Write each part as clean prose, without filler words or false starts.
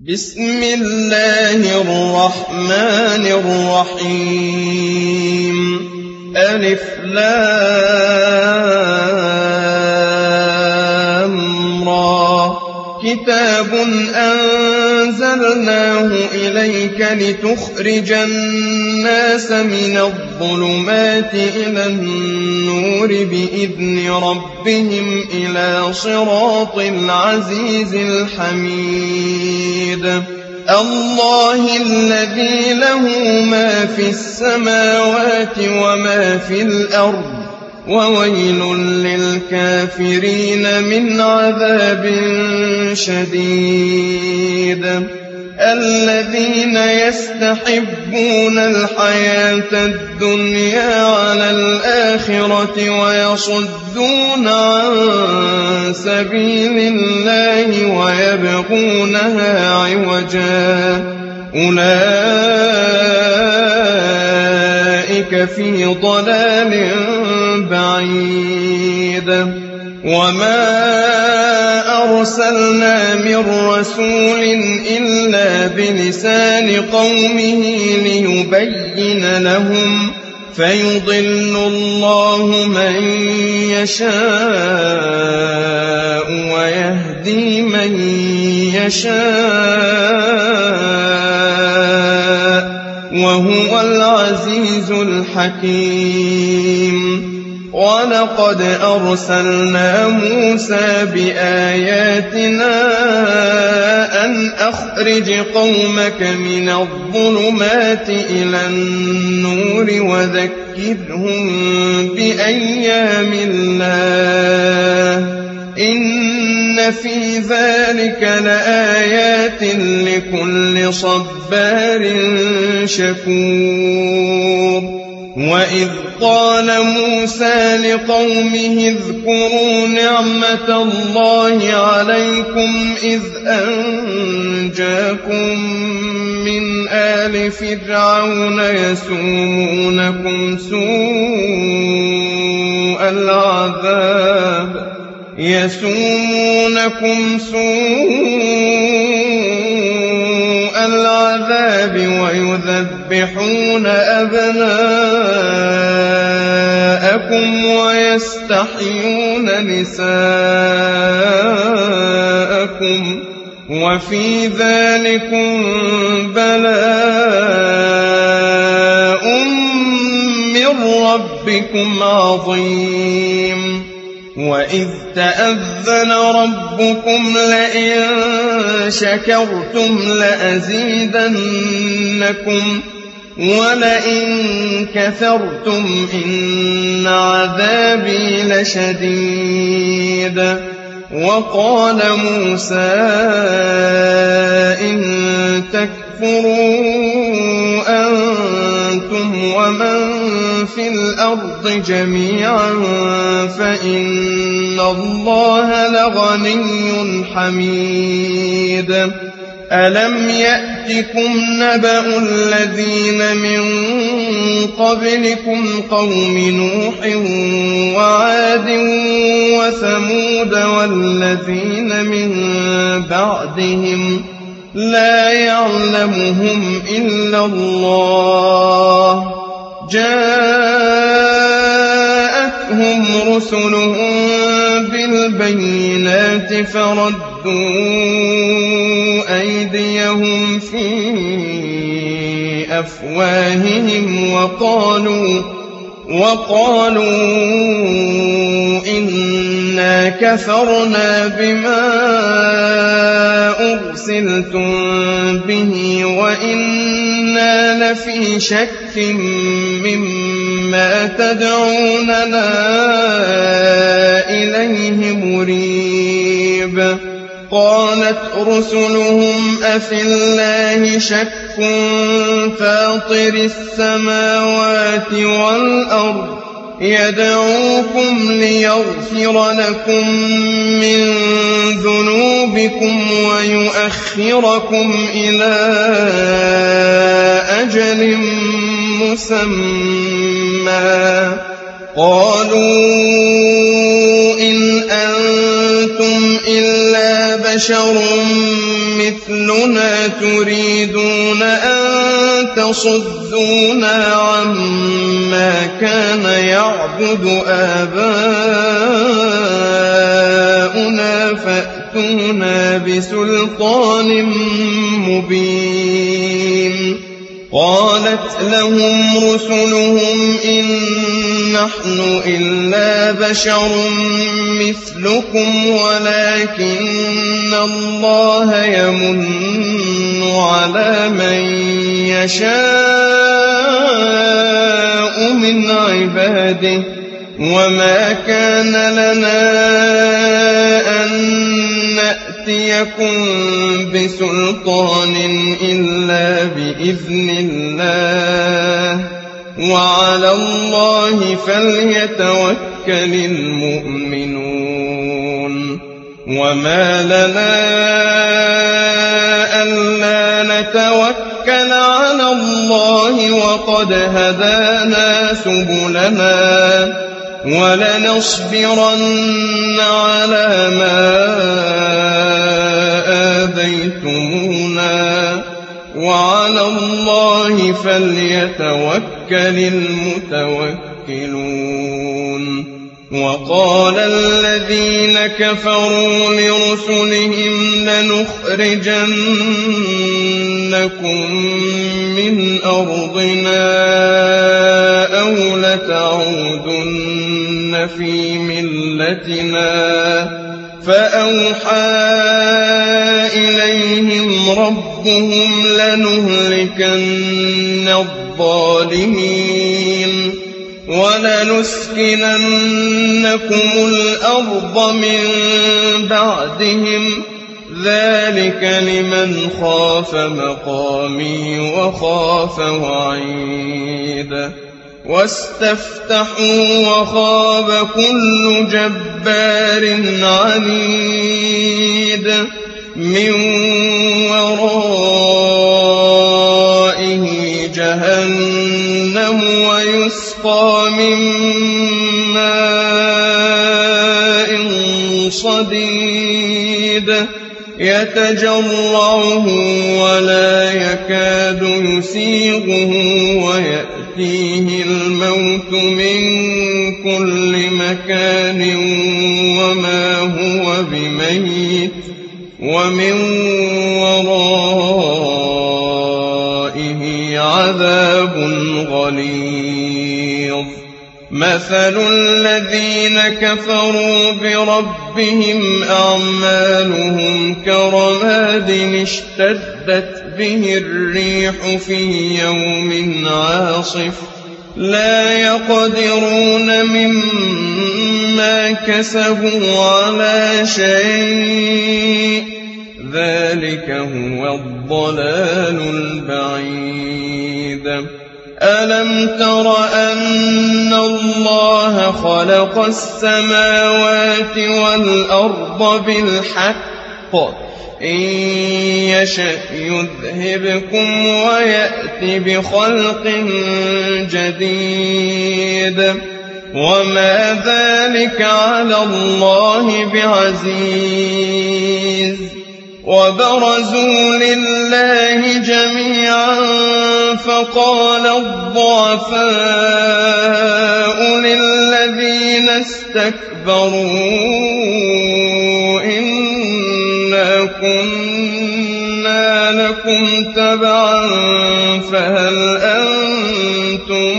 بسم الله الرحمن الرحيم ألف لام را كتاب أنزلناه إليك لتخرج الناس من الظلمات إلى النور بإذن ربهم إلى صراط العزيز الحميد الله الذي له ما في السماوات وما في الأرض وويل للكافرين من عذاب شديد الذين يستحبون الحياة الدنيا على الآخرة ويصدون عن سبيل الله ويبغونها عوجا أولئك في ضلال بعيد وما أرسلنا من رسول إلا بلسان قومه ليبين لهم فيضل الله من يشاء ويهدي من يشاء وهو العزيز الحكيم ولقد أرسلنا موسى بآياتنا أن أخرج قومك من الظلمات إلى النور وذكرهم بأيام الله إن في ذلك لآيات لكل صبار شكور وإذ قال موسى لقومه اذكروا نعمة الله عليكم إذ أنجاكم من آل فرعون يسومونكم سوء العذاب ويذبحون أبناءكم ويستحيون نساءكم وفي ذلكم بلاء من ربكم عظيم وإذ تأذن ربكم لئن شكرتم لأزيدنكم ولئن كفرتم إن عذابي لشديد وقال موسى إن تكفروا أنتم ومن في الأرض جميعا فإن الله لغني حميد ألم يأتكم نبأ الذين من قبلكم قوم نوح وعاد وثمود والذين من بعدهم لا يعلمهم إلا الله جاءتهم رسلهم بالبينات فردوا أيديهم في أفواههم وقالوا إنا كفرنا بما أرسلتم به وإنا لفي شك مما تدعوننا إليه مريب قالت رسلهم أفي الله شك فاطر السماوات والأرض يدعوكم ليغفر لكم من ذنوبكم ويؤخركم إلى أجل مسمى قالوا إن أنتم أنتم إلا بشر مثلنا تريدون أن تصدونا عما كان يعبد آباؤنا فأتونا بسلطان مبين. قالت لهم رسلهم إن نحن إلا بشر مثلكم ولكن الله يمن على من يشاء من عباده وما كان لنا أن نأتيكم بسلطان إلا بإذن الله وعلى الله فليتوكل المؤمنون. وما لنا ألا نتوكل على الله وقد هدانا سبلنا ولنصبرن على ما آذيتمونا وعلى الله فليتوكل المتوكلون. وقال الذين كفروا لرسلهم لنخرجنكم من أرضنا أو لتعودن في ملتنا فأوحى إليهم ربهم لنهلكن الظالمين ولنسكننكم الأرض من بعدهم ذلك لمن خاف مقامي وخاف وعيد. واستفتحوا وخاب كل جبار عنيد من ورائه جهنم ويسقى من ماء صديد يتجرعه ولا يكاد يسيغه ويأتيه الموت من كل مكان وما هو بميت ومن ورائه عذاب غليظ. مثل الذين كفروا بربهم أعمالهم كرماد اشتدت به الريح في يوم عاصف لا يقدرون مما كسبوا على شيء ذلك هو الضلال البعيد. ألم تر أن الله خلق السماوات والأرض بالحق إن يشأ يذهبكم ويأت بخلق جديد وما ذلك على الله بعزيز. وبرزوا لله جميعا فقال الضعفاء للذين استكبروا إنا كنا لكم تبعا فهل أنتم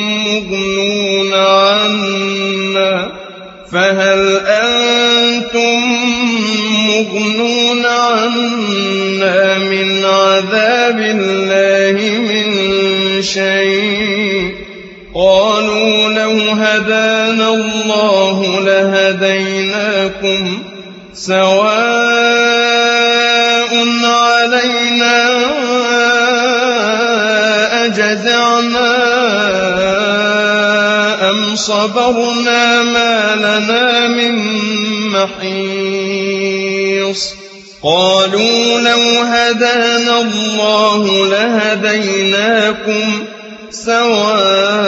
مغنون عنا من عذاب الله من شيء؟ قالوا لو هدانا الله لهديناكم سواء علينا أجزعنا أم صبرنا ما لنا من محيص. قالوا لو هدانا الله لهديناكم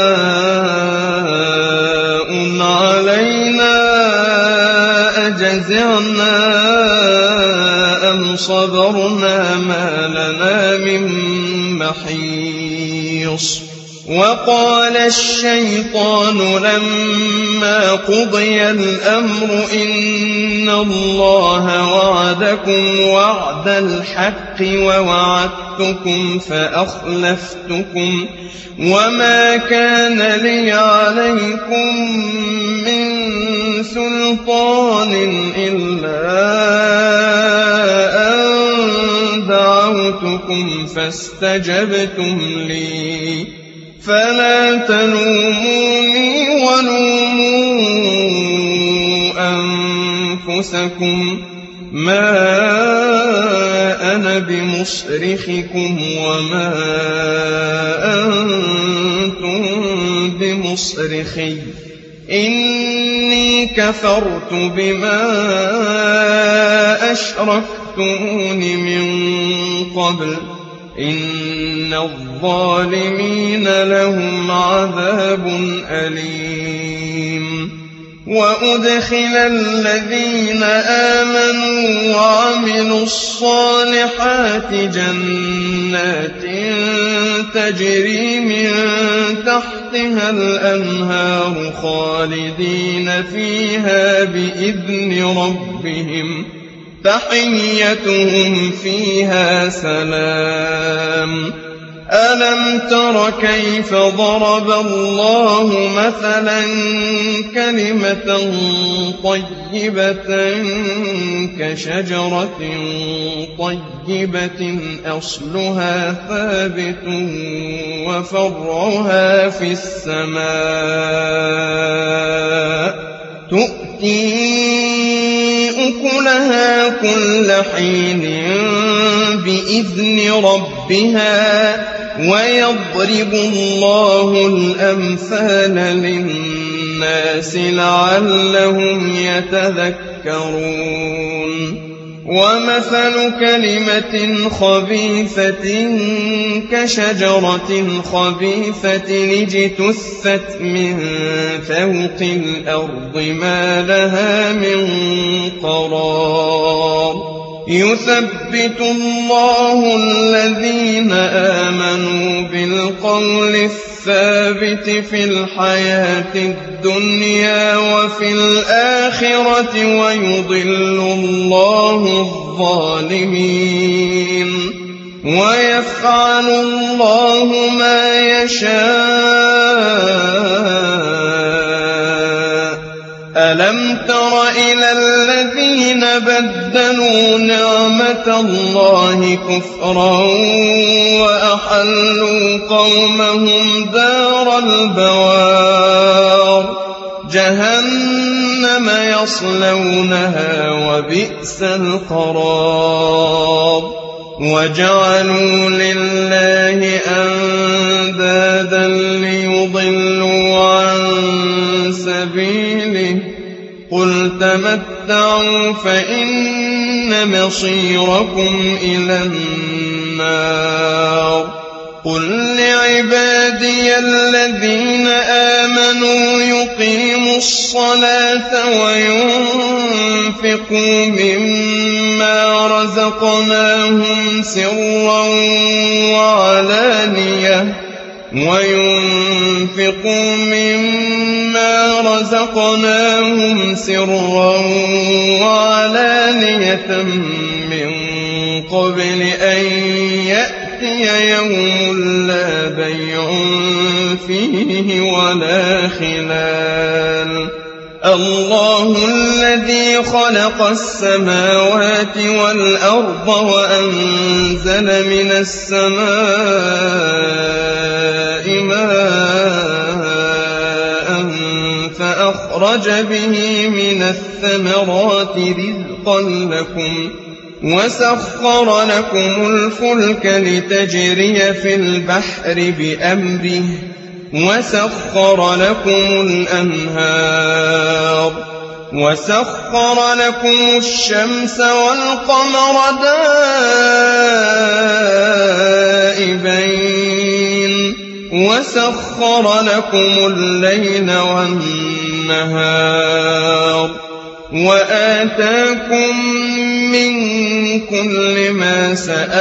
سواء علينا أجزعنا رجعنا أم صبرنا ما لنا من محيص وقال الشيطان لما قضي الأمر إن الله وعدكم وعد الحق ووعدتكم فأخلفتكم وما كان لي عليكم من سلطان إلا أن دعوتكم فاستجبتم لي فلا تلوموني ولوموا أنفسكم ما أنا بمصرخكم وما أنتم بمصرخي إني كفرت بما أشركتمون من قبل إن الظالمين لهم عذاب أليم وأدخل الذين آمنوا وعملوا الصالحات جنات تجري من تحتها الأنهار خالدين فيها بإذن ربهم تحيتهم فيها سلام ألم تر كيف ضرب الله مثلا كلمة طيبة كشجرة طيبة أصلها ثابت وفرعها في السماء تؤتي أكلها كل حين بإذن ربها ويضرب الله الأمثال للناس لعلهم يتذكرون ومثل كلمة خبيثة كشجرة خبيثة اجتثت من فوق الأرض ما لها من قرار يثبت الله الذين آمنوا بالقول الثابت في الحياة الدنيا وفي الآخرة ويضل الله الظالمين ويفعل الله ما يشاء ألم تر إلى الذين بدلوا نعمة الله كفرا وأحلوا قومهم دار البوار جهنم يصلونها وبئس القرار وجعلوا لله أندادا ليضلوا عن سبيله قل تمتعوا فإن مصيركم إلى النار قل لعبادي الذين آمنوا يقيموا الصلاة وينفقوا مما رزقناهم سرا وعلانية من قبل أن يأتي يوم لا بيع فيه ولا خلال الله الذي خلق السماوات والأرض وأنزل من السماء ماء فأخرج به من الثمرات رزقا لكم وسخر لكم الفلك لتجري في البحر بأمره وسخر لكم الأنهار وسخر لكم الشمس والقمر دائبين وسخر لكم الليل والنهار وآتاكم من كل ما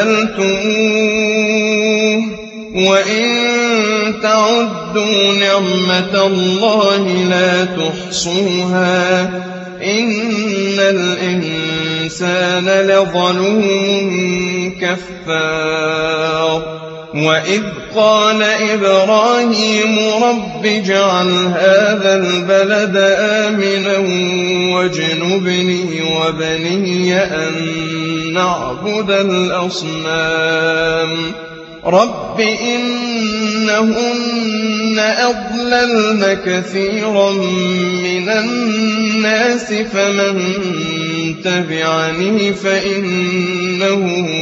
سألتموه وإن تعدوا نعمة الله لا تحصوها إن الإنسان لظلوم كفار وإذ قال إبراهيم رب اجعل هذا البلد آمنا واجنبني وبني أن نعبد الأصنام رب إنهن أضللن كثيرا من الناس فمن تبعني فإنه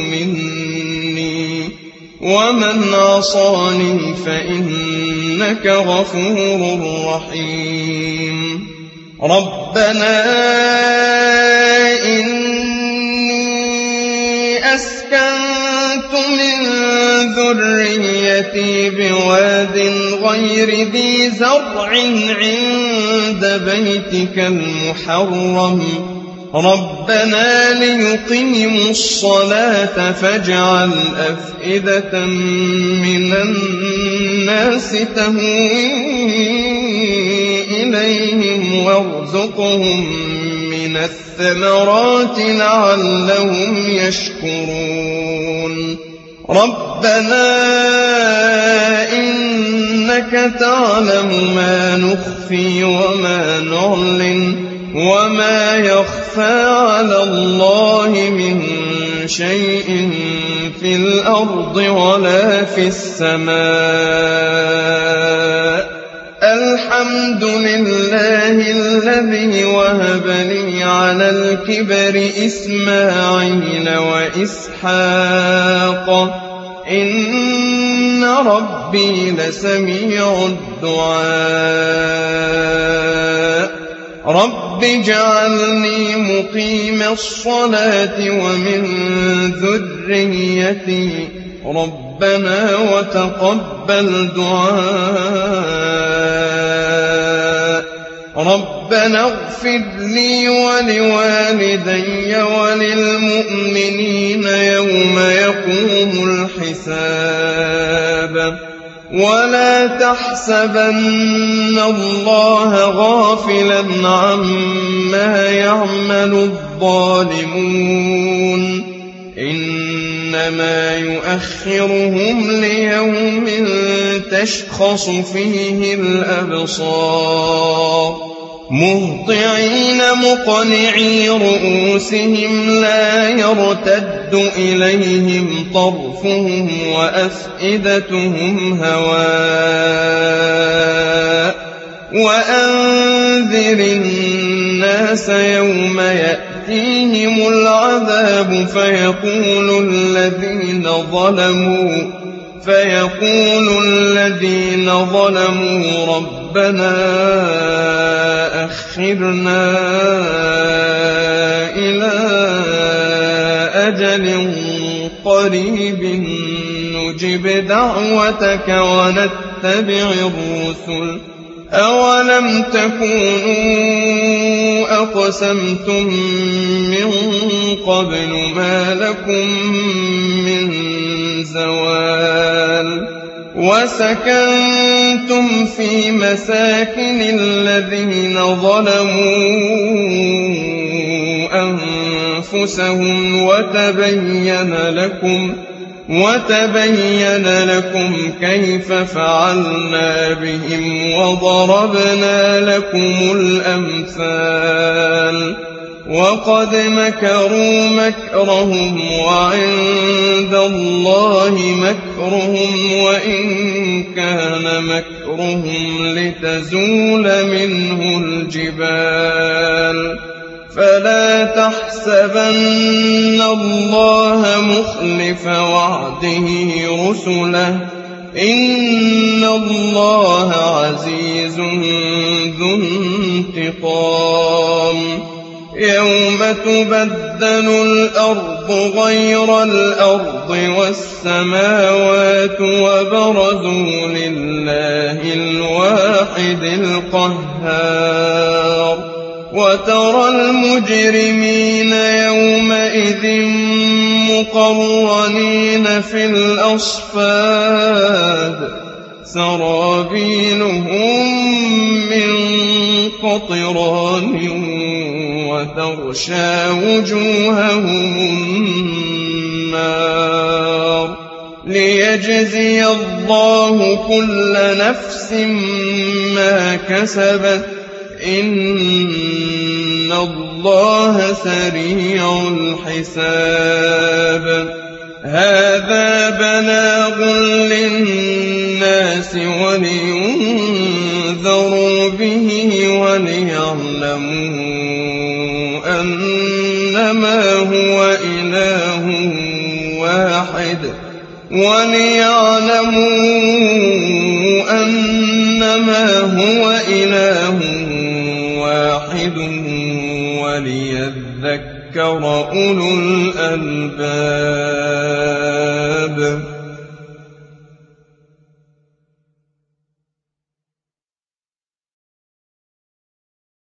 مني ومن عصاني فإنك غفور رحيم ربنا إني أسكنت من ذريتي بواد غير ذي زرع عند بيتك المحرم ربنا ليقيموا الصلاة فاجعل أفئدة من الناس تهوي إليهم وارزقهم من الثمرات لعلهم يشكرون ربنا إنك تعلم ما نخفي وما نعلن وما يخفى على الله من شيء في الأرض ولا في السماء الحمد لله الذي وهب لي على الكبر إسماعيل وإسحاق إن ربي لسميع الدعاء رب اجعلني مقيم الصلاة ومن ذريتي ربنا وتقبل دعاء ربنا اغفر لي ولوالدي وللمؤمنين يوم يقوم الحساب ولا تحسبن الله غافلا عما يعمل الظالمون إنما يؤخرهم ليوم تشخص فيه الأبصار مهطعين مقنعي رؤوسهم لا يرتد إليهم طرفهم وأفئدتهم هواء وأنذر الناس يوم يأتيهم العذاب فيقول الذين ظلموا ربنا أخرنا إلى أجل قريب نجب دعوتك ونتبع الرسل أولم تكونوا أقسمتم من قبل ما لكم من زوال وسكنتم في مساكن الذين ظلموا أنفسهم وتبين لكم كيف فعلنا بهم وضربنا لكم الأمثال وقد مكروا مكرهم وعند الله مكرهم وإن كان مكرهم لتزول منه الجبال فلا تحسبن الله مخلف وعده رسله إن الله عزيز ذو انتقام يوم تبدل الأرض غير الأرض والسماوات وبرزوا لله الواحد القهار وترى المجرمين يومئذ مقرنين في الأصفاد سرابيلهم من قطران وتغشى وجوههم النار ليجزي الله كل نفس ما كسبت إن الله سريع الحساب هذا بلاغ للناس ولينذروا به وليعلموا أنما هو إله واحد وليذكر أولو الألباب